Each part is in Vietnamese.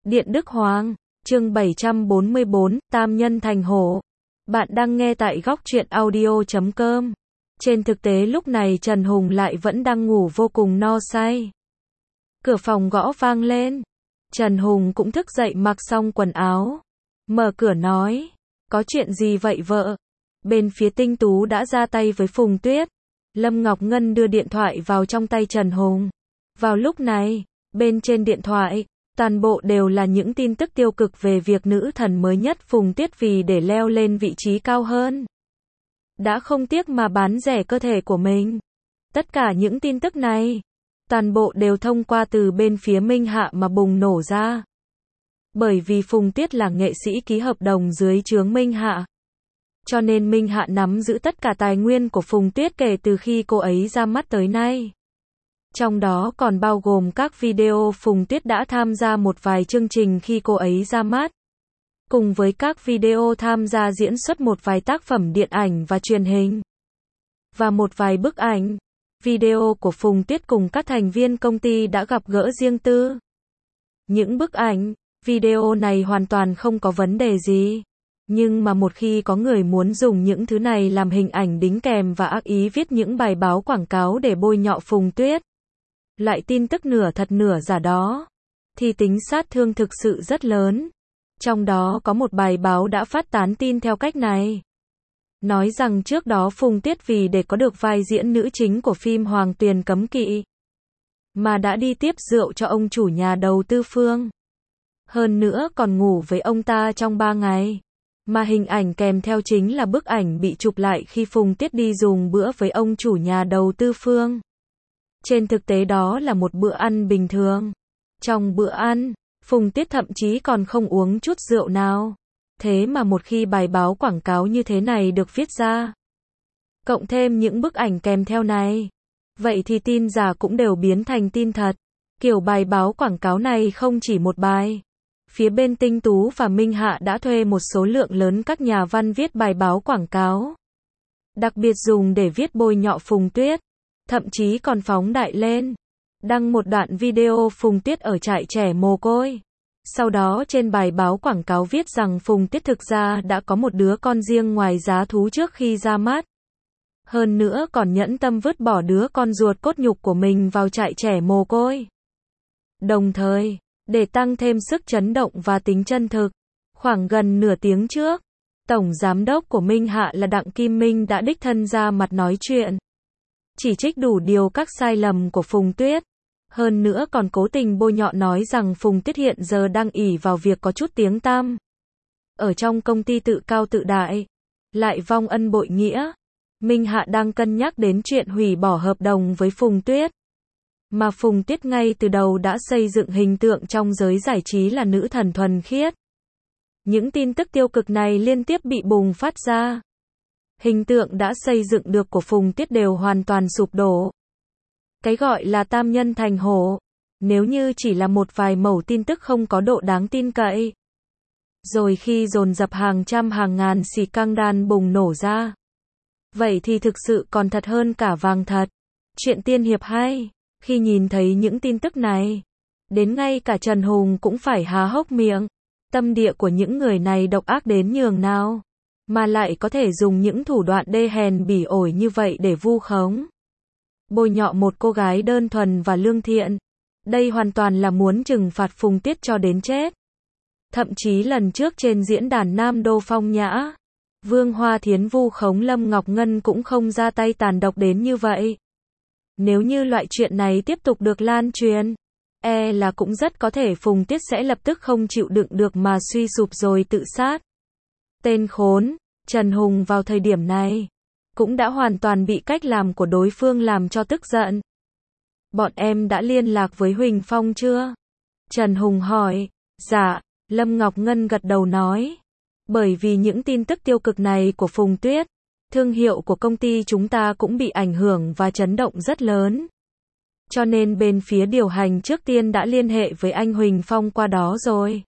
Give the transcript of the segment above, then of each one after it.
Điện Đức Hoàng, chương 744, Tam Nhân Thành Hổ. Bạn đang nghe tại góc truyện audio.com. Trên thực tế lúc này Trần Hùng lại vẫn đang ngủ vô cùng no say. Cửa phòng gõ vang lên. Trần Hùng cũng thức dậy mặc xong quần áo. Mở cửa nói, có chuyện gì vậy vợ? Bên phía Tinh Tú đã ra tay với Phùng Tuyết. Lâm Ngọc Ngân đưa điện thoại vào trong tay Trần Hùng. Vào lúc này, bên trên điện thoại, toàn bộ đều là những tin tức tiêu cực về việc nữ thần mới nhất Phùng Tuyết vì để leo lên vị trí cao hơn. Đã không tiếc mà bán rẻ cơ thể của mình. Tất cả những tin tức này, toàn bộ đều thông qua từ bên phía Minh Hạ mà bùng nổ ra. Bởi vì Phùng Tuyết là nghệ sĩ ký hợp đồng dưới trướng Minh Hạ. Cho nên Minh Hạ nắm giữ tất cả tài nguyên của Phùng Tuyết kể từ khi cô ấy ra mắt tới nay. Trong đó còn bao gồm các video Phùng Tuyết đã tham gia một vài chương trình khi cô ấy ra mắt. Cùng với các video tham gia diễn xuất một vài tác phẩm điện ảnh và truyền hình. Và một vài bức ảnh, video của Phùng Tuyết cùng các thành viên công ty đã gặp gỡ riêng tư. Những bức ảnh, video này hoàn toàn không có vấn đề gì. Nhưng mà một khi có người muốn dùng những thứ này làm hình ảnh đính kèm và ác ý viết những bài báo quảng cáo để bôi nhọ Phùng Tuyết, lại tin tức nửa thật nửa giả đó, thì tính sát thương thực sự rất lớn. Trong đó có một bài báo đã phát tán tin theo cách này. Nói rằng trước đó Phùng Tuyết vì để có được vai diễn nữ chính của phim Hoàng Tuyền Cấm Kỵ, mà đã đi tiếp rượu cho ông chủ nhà đầu tư Phương. Hơn nữa còn ngủ với ông ta trong 3 ngày. Mà hình ảnh kèm theo chính là bức ảnh bị chụp lại khi Phùng Tuyết đi dùng bữa với ông chủ nhà đầu tư Phương. Trên thực tế đó là một bữa ăn bình thường. Trong bữa ăn, Phùng Tuyết thậm chí còn không uống chút rượu nào. Thế mà một khi bài báo quảng cáo như thế này được viết ra, cộng thêm những bức ảnh kèm theo này, vậy thì tin giả cũng đều biến thành tin thật. Kiểu bài báo quảng cáo này không chỉ một bài. Phía bên Tinh Tú và Minh Hạ đã thuê một số lượng lớn các nhà văn viết bài báo quảng cáo. Đặc biệt dùng để viết bôi nhọ Phùng Tuyết. Thậm chí còn phóng đại lên. Đăng một đoạn video Phùng Tuyết ở trại trẻ mồ côi. Sau đó trên bài báo quảng cáo viết rằng Phùng Tuyết thực ra đã có một đứa con riêng ngoài giá thú trước khi ra mắt. Hơn nữa còn nhẫn tâm vứt bỏ đứa con ruột cốt nhục của mình vào trại trẻ mồ côi. Đồng thời, để tăng thêm sức chấn động và tính chân thực, khoảng gần nửa tiếng trước, Tổng Giám đốc của Minh Hạ là Đặng Kim Minh đã đích thân ra mặt nói chuyện. Chỉ trích đủ điều các sai lầm của Phùng Tuyết. Hơn nữa còn cố tình bôi nhọ nói rằng Phùng Tuyết hiện giờ đang ỷ vào việc có chút tiếng tăm. Ở trong công ty tự cao tự đại, lại vong ân bội nghĩa. Minh Hạ đang cân nhắc đến chuyện hủy bỏ hợp đồng với Phùng Tuyết. Mà Phùng Tuyết ngay từ đầu đã xây dựng hình tượng trong giới giải trí là nữ thần thuần khiết. Những tin tức tiêu cực này liên tiếp bị bùng phát ra. Hình tượng đã xây dựng được của Phùng Tuyết đều hoàn toàn sụp đổ. Cái gọi là tam nhân thành hổ, nếu như chỉ là một vài mẩu tin tức không có độ đáng tin cậy. Rồi khi dồn dập hàng trăm hàng ngàn xì căng đan bùng nổ ra. Vậy thì thực sự còn thật hơn cả vàng thật. Chuyện tiên hiệp hay. Khi nhìn thấy những tin tức này, đến ngay cả Trần Hùng cũng phải há hốc miệng. Tâm địa của những người này độc ác đến nhường nào, mà lại có thể dùng những thủ đoạn đê hèn bỉ ổi như vậy để vu khống, bôi nhọ một cô gái đơn thuần và lương thiện. Đây hoàn toàn là muốn trừng phạt Phùng Tuyết cho đến chết. Thậm chí lần trước trên diễn đàn Nam Đô Phong Nhã, Vương Hoa Thiến vu khống Lâm Ngọc Ngân cũng không ra tay tàn độc đến như vậy. Nếu như loại chuyện này tiếp tục được lan truyền, là cũng rất có thể Phùng Tuyết sẽ lập tức không chịu đựng được mà suy sụp rồi tự sát. Tên khốn, Trần Hùng vào thời điểm này, cũng đã hoàn toàn bị cách làm của đối phương làm cho tức giận. Bọn em đã liên lạc với Huỳnh Phong chưa? Trần Hùng hỏi. Dạ, Lâm Ngọc Ngân gật đầu nói. Bởi vì những tin tức tiêu cực này của Phùng Tuyết, thương hiệu của công ty chúng ta cũng bị ảnh hưởng và chấn động rất lớn. Cho nên bên phía điều hành trước tiên đã liên hệ với anh Huỳnh Phong qua đó rồi.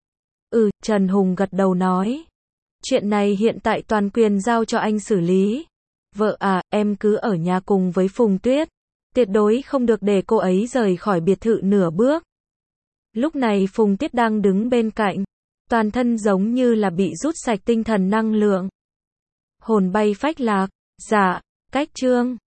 Trần Hùng gật đầu nói. Chuyện này hiện tại toàn quyền giao cho anh xử lý. Vợ à, em cứ ở nhà cùng với Phùng Tuyết. Tuyệt đối không được để cô ấy rời khỏi biệt thự nửa bước. Lúc này Phùng Tiết đang đứng bên cạnh. Toàn thân giống như là bị rút sạch tinh thần năng lượng. Hồn bay phách lạc. Dạ, cách chương.